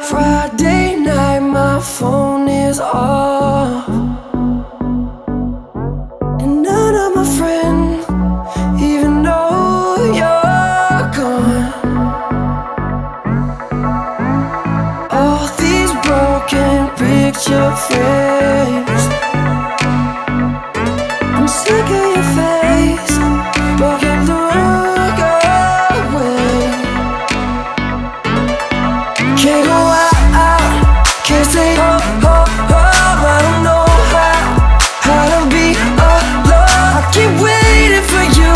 Friday night, my phone is off, and none of my friends even know you're gone. All these broken picture frames, I'm sick of your face, but can't look away. Can't go out, can't stay home. I don't know how to be alone. I keep waiting for you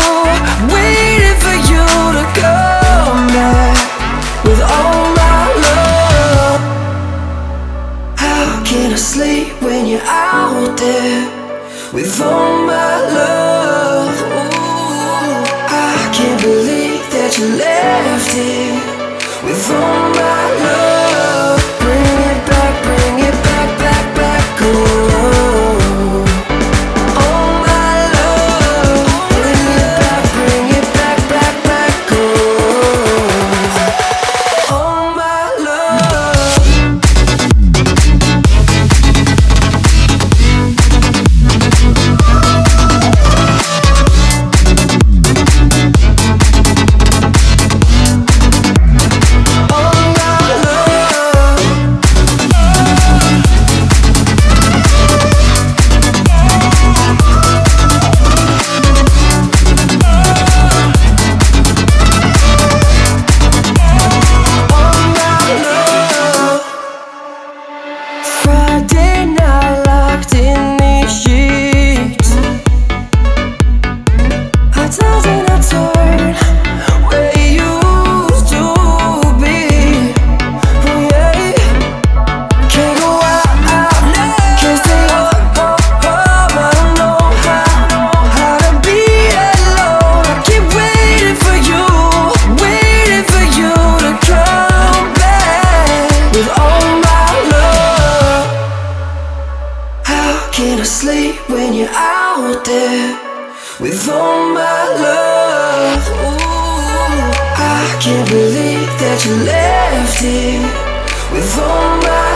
to come back with all my love. How can I sleep when you're out there with all my love? Ooh, I can't believe that you left it with all my love. Bring it back, back, oh. All my love. Bring it back, oh. All my love. Friday night, locked in these sheets. I toss and I turn where you used to be. Oh yeah, can't go out, can't stay home. I don't know how to be alone. I keep waiting for you to come back with all my love. How can I sleep when you're out there with all my love? Ooh, I can't believe that you left it with all my